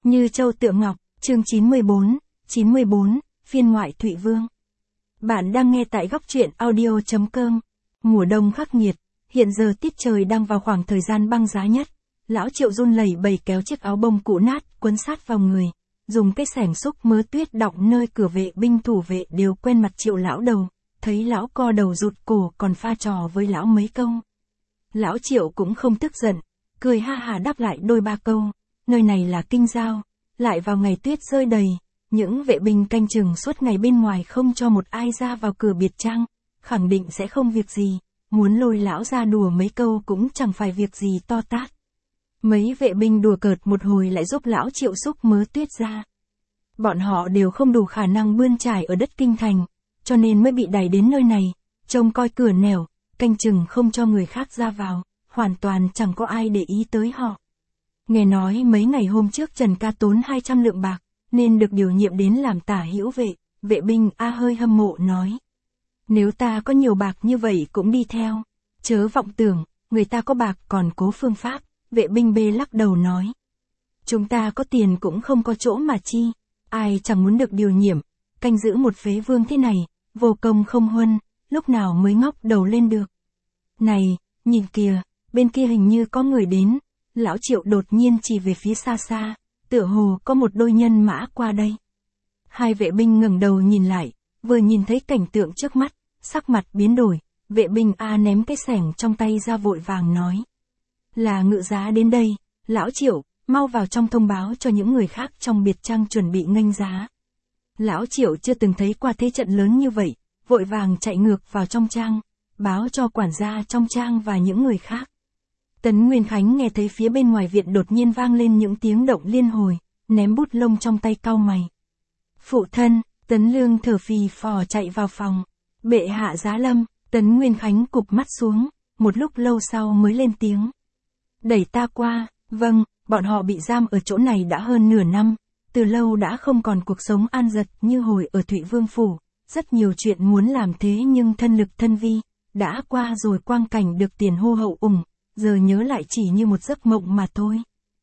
Như châu tượng ngọc, chương 94, phiên ngoại Thụy Vương. Bạn đang nghe tại góc truyện audio.com. Mùa đông khắc nghiệt, hiện giờ tiết trời đang vào khoảng thời gian băng giá nhất. Lão Triệu run lẩy bẩy kéo chiếc áo bông cũ nát quấn sát vào người, dùng cái xẻng xúc mớ tuyết đọng nơi cửa vệ binh thủ vệ đều quen mặt Triệu lão đầu, thấy lão co đầu rụt cổ còn pha trò với lão mấy câu. Lão Triệu cũng không tức giận, cười ha hà đáp lại đôi ba câu, nơi này là Kinh Giao, lại vào ngày tuyết rơi đầy, những vệ binh canh chừng suốt ngày bên ngoài không cho một ai ra vào cửa biệt trang, khẳng định sẽ không việc gì, muốn lôi lão ra đùa mấy câu cũng chẳng phải việc gì to tát. Mấy vệ binh đùa cợt một hồi lại giúp lão Triệu xúc mớ tuyết ra. Bọn họ đều không đủ khả năng bươn trải ở đất kinh thành, cho nên mới bị đẩy đến nơi này, trông coi cửa nẻo, canh chừng không cho người khác ra vào, hoàn toàn chẳng có ai để ý tới họ. Nghe nói mấy ngày hôm trước Trần Ca tốn 200 lượng bạc, nên được điều nhiệm đến làm tả hữu vệ, vệ binh A hơi hâm mộ nói. Nếu ta có nhiều bạc như vậy cũng đi theo, chớ vọng tưởng, người ta có bạc còn cố phương pháp, vệ binh B lắc đầu nói. Chúng ta có tiền cũng không có chỗ mà chi, ai chẳng muốn được điều nhiệm, canh giữ một phế vương thế này, vô công không huân, lúc nào mới ngóc đầu lên được. Này, nhìn kìa, bên kia hình như có người đến, lão Triệu đột nhiên chỉ về phía xa xa, tựa hồ có một đôi nhân mã qua đây. Hai vệ binh ngẩng đầu nhìn lại, vừa nhìn thấy cảnh tượng trước mắt, sắc mặt biến đổi, vệ binh A ném cái xẻng trong tay ra vội vàng nói. Là ngự giá đến đây, lão Triệu, mau vào trong thông báo cho những người khác trong biệt trang chuẩn bị nghênh giá. Lão Triệu chưa từng thấy qua thế trận lớn như vậy, vội vàng chạy ngược vào trong trang, báo cho quản gia trong trang và những người khác. Tấn Nguyên Khánh nghe thấy phía bên ngoài viện đột nhiên vang lên những tiếng động liên hồi, ném bút lông trong tay cau mày. Phụ thân, Tấn Lương thở phì phò chạy vào phòng. Bệ hạ giá lâm, Tấn Nguyên Khánh cụp mắt xuống, một lúc lâu sau mới lên tiếng. Đẩy ta qua, vâng, bọn họ bị giam ở chỗ này đã hơn nửa năm, từ lâu đã không còn cuộc sống an dật như hồi ở Thụy Vương Phủ, rất nhiều chuyện muốn làm thế nhưng thân lực thân vi, đã qua rồi quang cảnh được tiền hô hậu ủng, giờ nhớ lại chỉ như một giấc mộng mà thôi.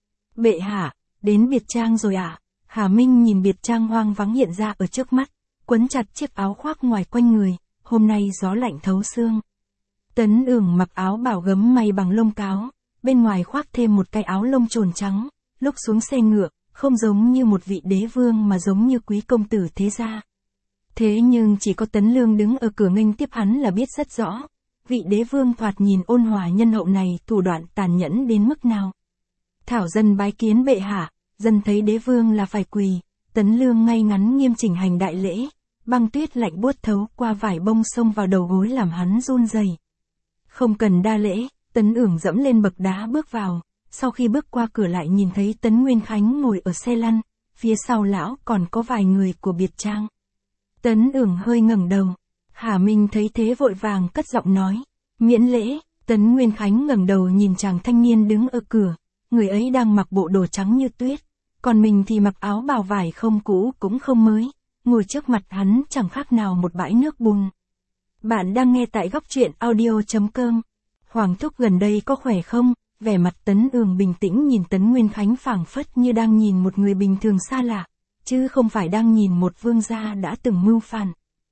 Bệ hạ, đến biệt trang rồi ạ. Hà Minh nhìn biệt trang hoang vắng hiện ra ở trước mắt, quấn chặt chiếc áo khoác ngoài quanh người, hôm nay gió lạnh thấu xương. Tấn Ưởng mặc áo bảo gấm may bằng lông cáo, bên ngoài khoác thêm một cái áo lông trồn trắng, lúc xuống xe ngựa, không giống như một vị đế vương mà giống như quý công tử thế gia. Thế nhưng chỉ có Tấn Lương đứng ở cửa nghênh tiếp hắn là biết rất rõ, vị đế vương thoạt nhìn ôn hòa nhân hậu này thủ đoạn tàn nhẫn đến mức nào. Thảo dân bái kiến bệ hạ, dân thấy đế vương là phải quỳ. Tấn Lương ngay ngắn nghiêm chỉnh hành đại lễ, băng tuyết lạnh buốt thấu qua vải bông xông vào đầu gối làm hắn run rẩy. Không cần đa lễ, Tấn Ưởng dẫm lên bậc đá bước vào, sau khi bước qua cửa lại nhìn thấy Tấn Nguyên Khánh ngồi ở xe lăn, phía sau lão còn có vài người của biệt trang. Tấn Ưởng hơi ngẩng đầu, Hà Minh thấy thế vội vàng cất giọng nói, miễn lễ. Tấn Nguyên Khánh ngẩng đầu nhìn chàng thanh niên đứng ở cửa, người ấy đang mặc bộ đồ trắng như tuyết, còn mình thì mặc áo bào vải không cũ cũng không mới, ngồi trước mặt hắn chẳng khác nào một bãi nước bùn. Bạn đang nghe tại góc truyện audio.com. Hoàng thúc gần đây có khỏe không? Vẻ mặt Tấn Ưởng bình tĩnh nhìn Tấn Nguyên Khánh phảng phất như đang nhìn một người bình thường xa lạ, chứ không phải đang nhìn một vương gia đã từng mưu phản.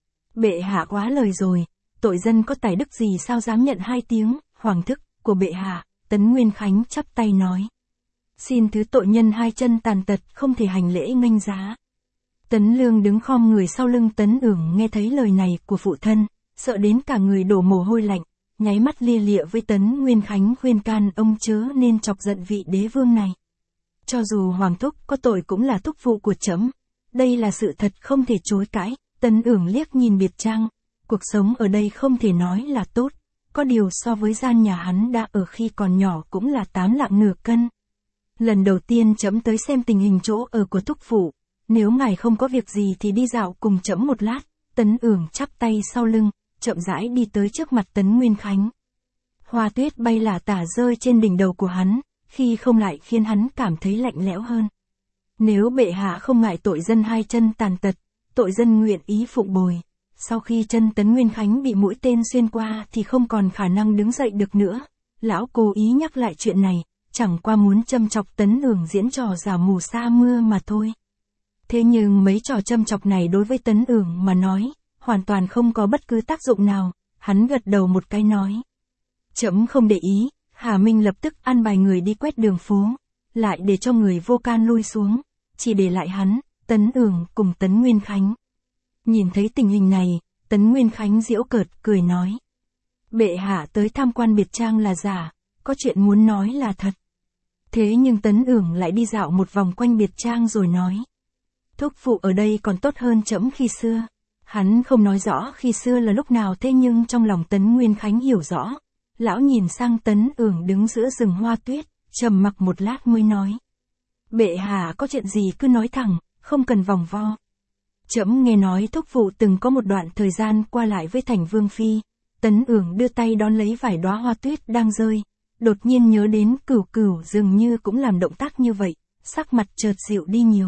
Bệ hạ quá lời rồi, tội dân có tài đức gì sao dám nhận hai tiếng hoàng thức của bệ hạ. Tấn Nguyên Khánh chắp tay nói. Xin thứ tội nhân hai chân tàn tật không thể hành lễ nghênh giá. Tấn Lương đứng khom người sau lưng Tấn Ưởng nghe thấy lời này của phụ thân, sợ đến cả người đổ mồ hôi lạnh, nháy mắt lia lịa với Tấn Nguyên Khánh khuyên can ông chớ nên chọc giận vị đế vương này. Cho dù hoàng thúc có tội cũng là thúc phụ của trẫm, đây là sự thật không thể chối cãi. Tấn Ưởng liếc nhìn biệt trang, cuộc sống ở đây không thể nói là tốt, có điều so với gian nhà hắn đã ở khi còn nhỏ cũng là 8 lạng nửa cân. Lần đầu tiên trẫm tới xem tình hình chỗ ở của thúc phụ, nếu ngài không có việc gì thì đi dạo cùng trẫm một lát. Tấn Ưởng chắp tay sau lưng, chậm rãi đi tới trước mặt Tấn Nguyên Khánh. Hoa tuyết bay lả tả rơi trên đỉnh đầu của hắn, khi không lại khiến hắn cảm thấy lạnh lẽo hơn. Nếu bệ hạ không ngại tội dân hai chân tàn tật, tội dân nguyện ý phụng bồi. Sau khi chân Tấn Nguyên Khánh bị mũi tên xuyên qua thì không còn khả năng đứng dậy được nữa. Lão cố ý nhắc lại chuyện này, chẳng qua muốn châm chọc Tấn Ưởng diễn trò giả mù sa mưa mà thôi. Thế nhưng mấy trò châm chọc này đối với Tấn Ưởng mà nói, hoàn toàn không có bất cứ tác dụng nào, hắn gật đầu một cái nói. Trẫm không để ý, Hà Minh lập tức an bài người đi quét đường phố, lại để cho người vô can lui xuống, chỉ để lại hắn, Tấn Ưởng cùng Tấn Nguyên Khánh. Nhìn thấy tình hình này, Tấn Nguyên Khánh giễu cợt cười nói. Bệ hạ tới tham quan biệt trang là giả, có chuyện muốn nói là thật. Thế nhưng Tấn Ưởng lại đi dạo một vòng quanh biệt trang rồi nói. Thúc phụ ở đây còn tốt hơn trẫm khi xưa. Hắn không nói rõ khi xưa là lúc nào, thế nhưng trong lòng Tấn Nguyên Khánh hiểu rõ. Lão nhìn sang Tấn Ưởng đứng giữa rừng hoa tuyết, trầm mặc một lát mới nói. Bệ hạ có chuyện gì cứ nói thẳng, không cần vòng vo. Trẫm nghe nói thúc phụ từng có một đoạn thời gian qua lại với Thành Vương Phi. Tấn Ưởng đưa tay đón lấy vài đóa hoa tuyết đang rơi, đột nhiên nhớ đến Cửu Cửu dường như cũng làm động tác như vậy, sắc mặt chợt dịu đi nhiều.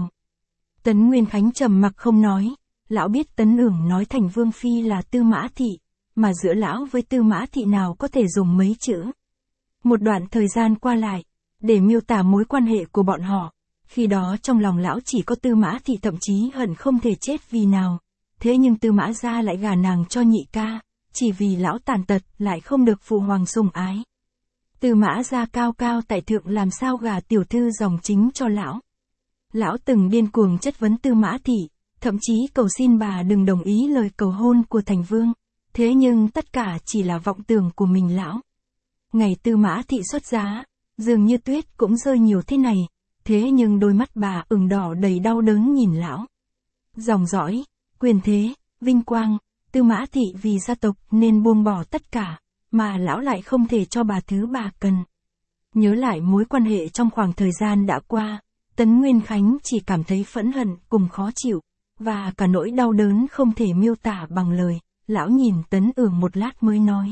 Tấn Nguyên Khánh trầm mặc không nói, lão biết Tấn Ưởng nói Thành Vương Phi là Tư Mã Thị, mà giữa lão với Tư Mã Thị nào có thể dùng mấy chữ. Một đoạn thời gian qua lại, để miêu tả mối quan hệ của bọn họ, khi đó trong lòng lão chỉ có Tư Mã Thị, thậm chí hận không thể chết vì nào. Thế nhưng Tư Mã gia lại gả nàng cho nhị ca, chỉ vì lão tàn tật lại không được phụ hoàng sủng ái. Tư Mã gia cao cao tại thượng làm sao gả tiểu thư dòng chính cho lão. Lão từng điên cuồng chất vấn Tư Mã Thị, thậm chí cầu xin bà đừng đồng ý lời cầu hôn của Thành Vương. Thế nhưng tất cả chỉ là vọng tưởng của mình lão. Ngày Tư Mã Thị xuất giá, dường như tuyết cũng rơi nhiều thế này, thế nhưng đôi mắt bà ửng đỏ đầy đau đớn nhìn lão. Dòng dõi, quyền thế, vinh quang, Tư Mã Thị vì gia tộc nên buông bỏ tất cả, mà lão lại không thể cho bà thứ bà cần. Nhớ lại mối quan hệ trong khoảng thời gian đã qua, Tấn Nguyên Khánh chỉ cảm thấy phẫn hận cùng khó chịu, và cả nỗi đau đớn không thể miêu tả bằng lời. Lão nhìn Tấn Ưởng một lát mới nói.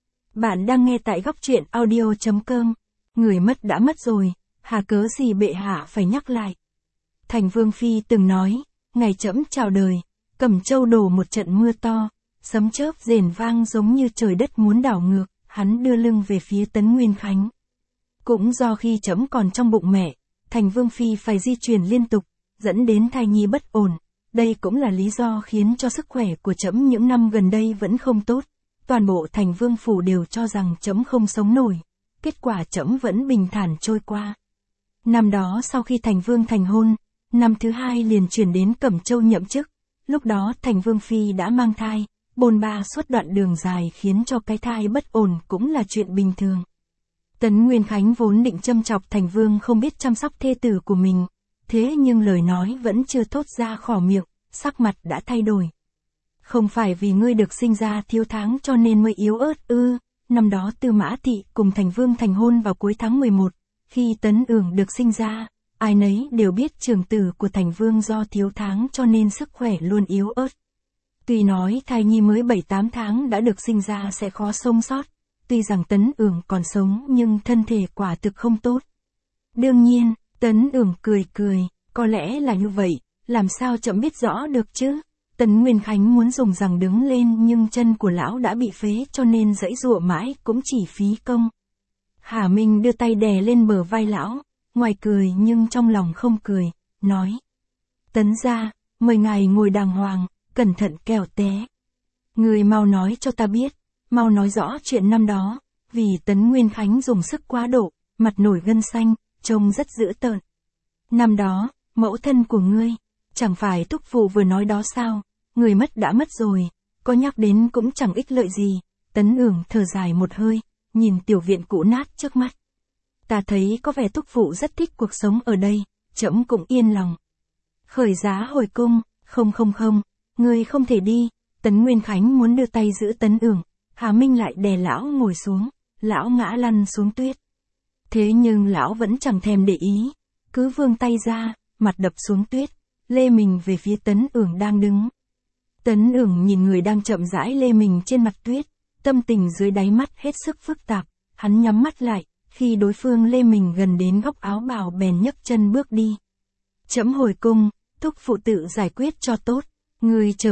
Bạn đang nghe tại góc truyện audio.com. Người mất đã mất rồi, hà cớ gì bệ hạ phải nhắc lại. Thành Vương Phi từng nói, ngày trẫm chào đời, Cẩm Châu đổ một trận mưa to, sấm chớp rền vang giống như trời đất muốn đảo ngược. Hắn đưa lưng về phía Tấn Nguyên Khánh. Cũng do khi trẫm còn trong bụng mẹ, Thành Vương Phi phải di chuyển liên tục, dẫn đến thai nhi bất ổn. Đây cũng là lý do khiến cho sức khỏe của trẫm những năm gần đây vẫn không tốt. Toàn bộ Thành Vương phủ đều cho rằng trẫm không sống nổi. Kết quả trẫm vẫn bình thản trôi qua. Năm đó sau khi Thành Vương thành hôn, năm thứ hai liền chuyển đến Cẩm Châu nhậm chức. Lúc đó Thành Vương Phi đã mang thai, bôn ba suốt đoạn đường dài khiến cho cái thai bất ổn cũng là chuyện bình thường. Tấn Nguyên Khánh vốn định châm chọc Thành Vương không biết chăm sóc thê tử của mình. Thế nhưng lời nói vẫn chưa thốt ra khỏi miệng, sắc mặt đã thay đổi. Không phải vì ngươi được sinh ra thiếu tháng cho nên mới yếu ớt ư? Năm đó Tư Mã Thị cùng Thành Vương thành hôn vào cuối tháng 11, khi Tấn Ưởng được sinh ra, ai nấy đều biết trưởng tử của Thành Vương do thiếu tháng cho nên sức khỏe luôn yếu ớt. Tuy nói thai nhi mới 7-8 tháng đã được sinh ra sẽ khó sống sót, tuy rằng Tấn Ưởng còn sống nhưng thân thể quả thực không tốt. Đương nhiên, Tấn Ưởng cười cười, có lẽ là như vậy, làm sao trẫm biết rõ được chứ? Tấn Nguyên Khánh muốn dùng rằng đứng lên nhưng chân của lão đã bị phế cho nên giãy giụa mãi cũng chỉ phí công. Hà Minh đưa tay đè lên bờ vai lão, ngoài cười nhưng trong lòng không cười, nói. Tấn gia, mời ngài ngồi đàng hoàng, cẩn thận kẻo té. Người mau nói cho ta biết, mau nói rõ chuyện năm đó, vì Tấn Nguyên Khánh dùng sức quá độ, mặt nổi gân xanh, trông rất dữ tợn. Năm đó, mẫu thân của ngươi, chẳng phải thúc phụ vừa nói đó sao, người mất đã mất rồi, có nhắc đến cũng chẳng ích lợi gì. Tấn Ưởng thở dài một hơi, nhìn tiểu viện cũ nát trước mắt. Ta thấy có vẻ thúc phụ rất thích cuộc sống ở đây, trẫm cũng yên lòng. Khởi giá hồi cung, không, ngươi không thể đi. Tấn Nguyên Khánh muốn đưa tay giữ Tấn Ưởng, Hà Minh lại đè lão ngồi xuống, lão ngã lăn xuống tuyết. Thế nhưng lão vẫn chẳng thèm để ý, cứ vươn tay ra, mặt đập xuống tuyết, lê mình về phía Tấn Ưởng đang đứng. Tấn Ưởng nhìn người đang chậm rãi lê mình trên mặt tuyết, tâm tình dưới đáy mắt hết sức phức tạp, hắn nhắm mắt lại, khi đối phương lê mình gần đến góc áo bào bèn nhấc chân bước đi. Trẫm hồi cung, thúc phụ tự giải quyết cho tốt, ngươi chờ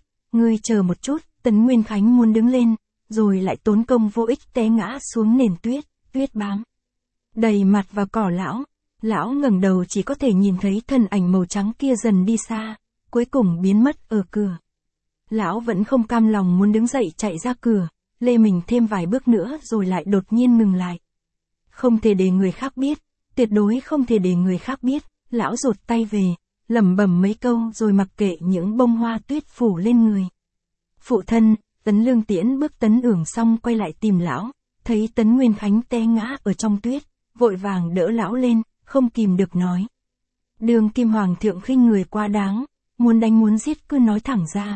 một chút, Tấn Nguyên Khánh muốn đứng lên, rồi lại tốn công vô ích té ngã xuống nền tuyết, tuyết bám. đầy mặt và cỏ lão ngẩng đầu chỉ có thể nhìn thấy thân ảnh màu trắng kia dần đi xa, cuối cùng biến mất ở cửa. Lão vẫn không cam lòng muốn đứng dậy chạy ra cửa, lê mình thêm vài bước nữa rồi lại đột nhiên ngừng lại. Không thể để người khác biết, tuyệt đối không thể để người khác biết, lão rụt tay về, lẩm bẩm mấy câu rồi mặc kệ những bông hoa tuyết phủ lên người. Phụ thân, Tấn Lương tiễn bước Tấn Ưởng xong quay lại tìm lão, thấy Tấn Nguyên Khánh té ngã ở trong tuyết, vội vàng đỡ lão lên, không kìm được nói. Đường Kim Hoàng thượng khinh người quá đáng, muốn đánh muốn giết cứ nói thẳng ra,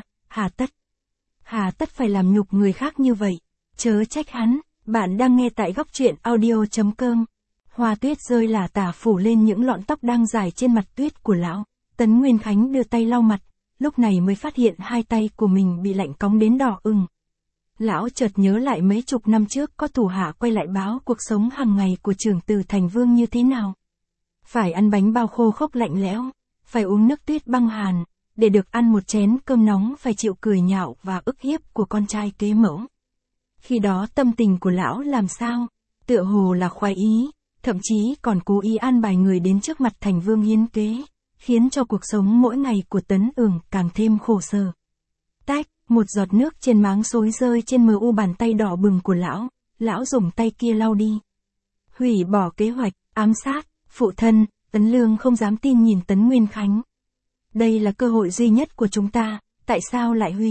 hà tất phải làm nhục người khác như vậy, chớ trách hắn. Bạn đang nghe tại góc truyện audio.com. Hoa tuyết rơi lả tả phủ lên những lọn tóc đang dài trên mặt tuyết của lão. Tấn Nguyên Khánh đưa tay lau mặt, lúc này mới phát hiện hai tay của mình bị lạnh cóng đến đỏ ửng. Lão chợt nhớ lại mấy chục năm trước có thủ hạ quay lại báo cuộc sống hàng ngày của trưởng tử Thành Vương như thế nào. Phải ăn bánh bao khô khốc lạnh lẽo, phải uống nước tuyết băng hàn, để được ăn một chén cơm nóng phải chịu cười nhạo và ức hiếp của con trai kế mẫu. Khi đó tâm tình của lão làm sao? Tựa hồ là khoái ý, thậm chí còn cố ý an bài người đến trước mặt Thành Vương hiến kế, khiến cho cuộc sống mỗi ngày của Tấn Ưởng càng thêm khổ sở. Tách, một giọt nước trên máng xối rơi trên mờ u bàn tay đỏ bừng của lão dùng tay kia lau đi. Hủy bỏ kế hoạch, ám sát, phụ thân, Tấn Lương không dám tin nhìn Tấn Nguyên Khánh. Đây là cơ hội duy nhất của chúng ta, tại sao lại hủy?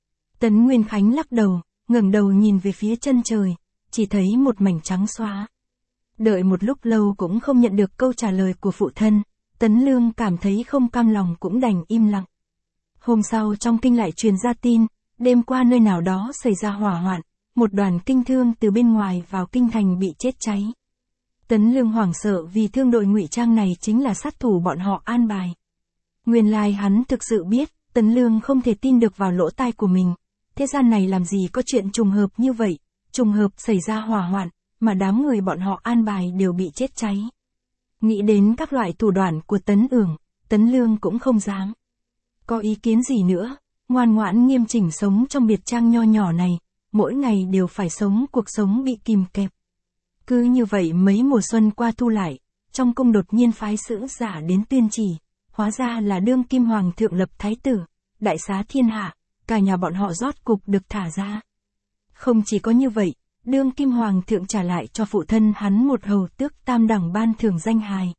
Tấn Nguyên Khánh lắc đầu, ngẩng đầu nhìn về phía chân trời, chỉ thấy một mảnh trắng xóa. Đợi một lúc lâu cũng không nhận được câu trả lời của phụ thân, Tấn Lương cảm thấy không cam lòng cũng đành im lặng. Hôm sau trong kinh lại truyền ra tin, đêm qua nơi nào đó xảy ra hỏa hoạn, một đoàn kinh thương từ bên ngoài vào kinh thành bị chết cháy. Tấn Lương hoảng sợ vì thương đội ngụy trang này chính là sát thủ bọn họ an bài. Nguyên lai hắn thực sự biết, Tấn Lương không thể tin được vào lỗ tai của mình. Thế gian này làm gì có chuyện trùng hợp như vậy, trùng hợp xảy ra hỏa hoạn, mà đám người bọn họ an bài đều bị chết cháy. Nghĩ đến các loại thủ đoạn của Tấn Ưởng, Tấn Lương cũng không dám có ý kiến gì nữa, ngoan ngoãn nghiêm chỉnh sống trong biệt trang nho nhỏ này, mỗi ngày đều phải sống cuộc sống bị kìm kẹp. Cứ như vậy mấy mùa xuân qua thu lại, trong cung đột nhiên phái sứ giả đến tuyên chỉ, hóa ra là đương kim hoàng thượng lập thái tử, đại xá thiên hạ, cả nhà bọn họ rốt cục được thả ra. Không chỉ có như vậy, đương kim hoàng thượng trả lại cho phụ thân hắn một hầu tước tam đẳng ban thưởng danh hài.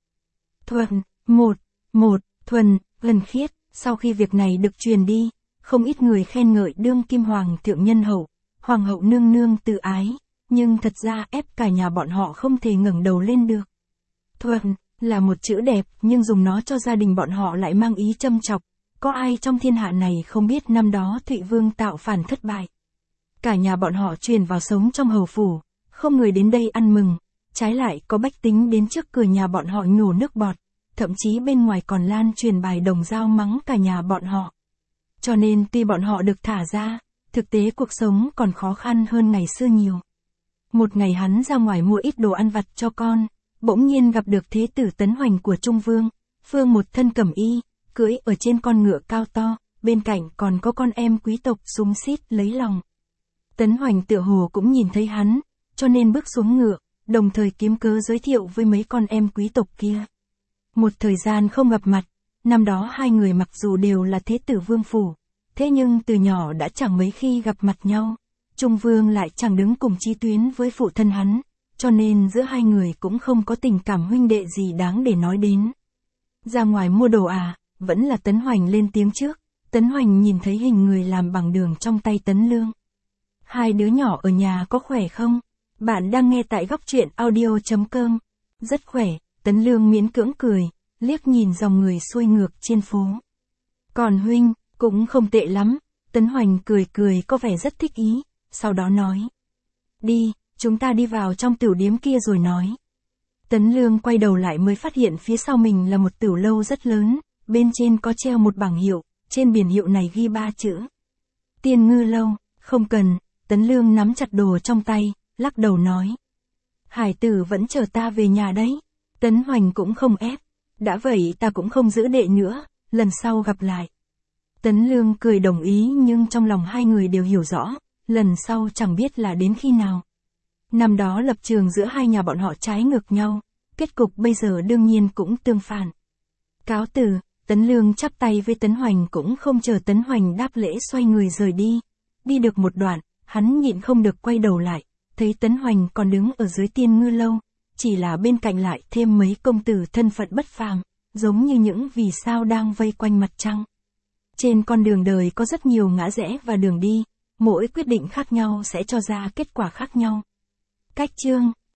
Thuần, gần khiết, sau khi việc này được truyền đi, không ít người khen ngợi đương kim hoàng thượng nhân hậu, hoàng hậu nương nương từ ái, nhưng thật ra ép cả nhà bọn họ không thể ngẩng đầu lên được. Thuần, là một chữ đẹp nhưng dùng nó cho gia đình bọn họ lại mang ý châm chọc, có ai trong thiên hạ này không biết năm đó Thụy Vương tạo phản thất bại. Cả nhà bọn họ truyền vào sống trong hầu phủ, không người đến đây ăn mừng, trái lại có bách tính đến trước cửa nhà bọn họ nhổ nước bọt, thậm chí bên ngoài còn lan truyền bài đồng dao mắng cả nhà bọn họ. Cho nên tuy bọn họ được thả ra, thực tế cuộc sống còn khó khăn hơn ngày xưa nhiều. Một ngày hắn ra ngoài mua ít đồ ăn vặt cho con, bỗng nhiên gặp được thế tử Tấn Hoành của Trung Vương, phương một thân cẩm y, cưỡi ở trên con ngựa cao to, bên cạnh còn có con em quý tộc xúm xít lấy lòng. Tấn Hoành tựa hồ cũng nhìn thấy hắn, cho nên bước xuống ngựa, đồng thời kiếm cớ giới thiệu với mấy con em quý tộc kia. Một thời gian không gặp mặt, năm đó hai người mặc dù đều là thế tử vương phủ, thế nhưng từ nhỏ đã chẳng mấy khi gặp mặt nhau. Trung Vương lại chẳng đứng cùng chí tuyến với phụ thân hắn, cho nên giữa hai người cũng không có tình cảm huynh đệ gì đáng để nói đến. Ra ngoài mua đồ à, vẫn là Tấn Hoành lên tiếng trước. Tấn Hoành nhìn thấy hình người làm bằng đường trong tay Tấn Lương. Hai đứa nhỏ ở nhà có khỏe không? Bạn đang nghe tại góc truyện audio.com. Rất khỏe, Tấn Lương miễn cưỡng cười, liếc nhìn dòng người xuôi ngược trên phố. Còn huynh, cũng không tệ lắm. Tấn Hoành cười có vẻ rất thích ý, sau đó nói. Đi, chúng ta đi vào trong tửu điếm kia rồi nói. Tấn Lương quay đầu lại mới phát hiện phía sau mình là một tửu lâu rất lớn, bên trên có treo một bảng hiệu, trên biển hiệu này ghi 3 chữ. Tiên Ngư Lâu, không cần, Tấn Lương nắm chặt đồ trong tay, lắc đầu nói. Hải tử vẫn chờ ta về nhà đấy. Tấn Hoành cũng không ép, đã vậy ta cũng không giữ đệ nữa, lần sau gặp lại. Tấn Lương cười đồng ý nhưng trong lòng hai người đều hiểu rõ, lần sau chẳng biết là đến khi nào. Năm đó lập trường giữa hai nhà bọn họ trái ngược nhau, kết cục bây giờ đương nhiên cũng tương phản. Cáo từ, Tấn Lương chắp tay với Tấn Hoành cũng không chờ Tấn Hoành đáp lễ xoay người rời đi. Đi được một đoạn, hắn nhịn không được quay đầu lại, thấy Tấn Hoành còn đứng ở dưới Tiên Ngư Lâu, chỉ là bên cạnh lại thêm mấy công tử thân phận bất phàm, giống như những vì sao đang vây quanh mặt trăng. Trên con đường đời có rất nhiều ngã rẽ và đường đi, mỗi quyết định khác nhau sẽ cho ra kết quả khác nhau. Cách chương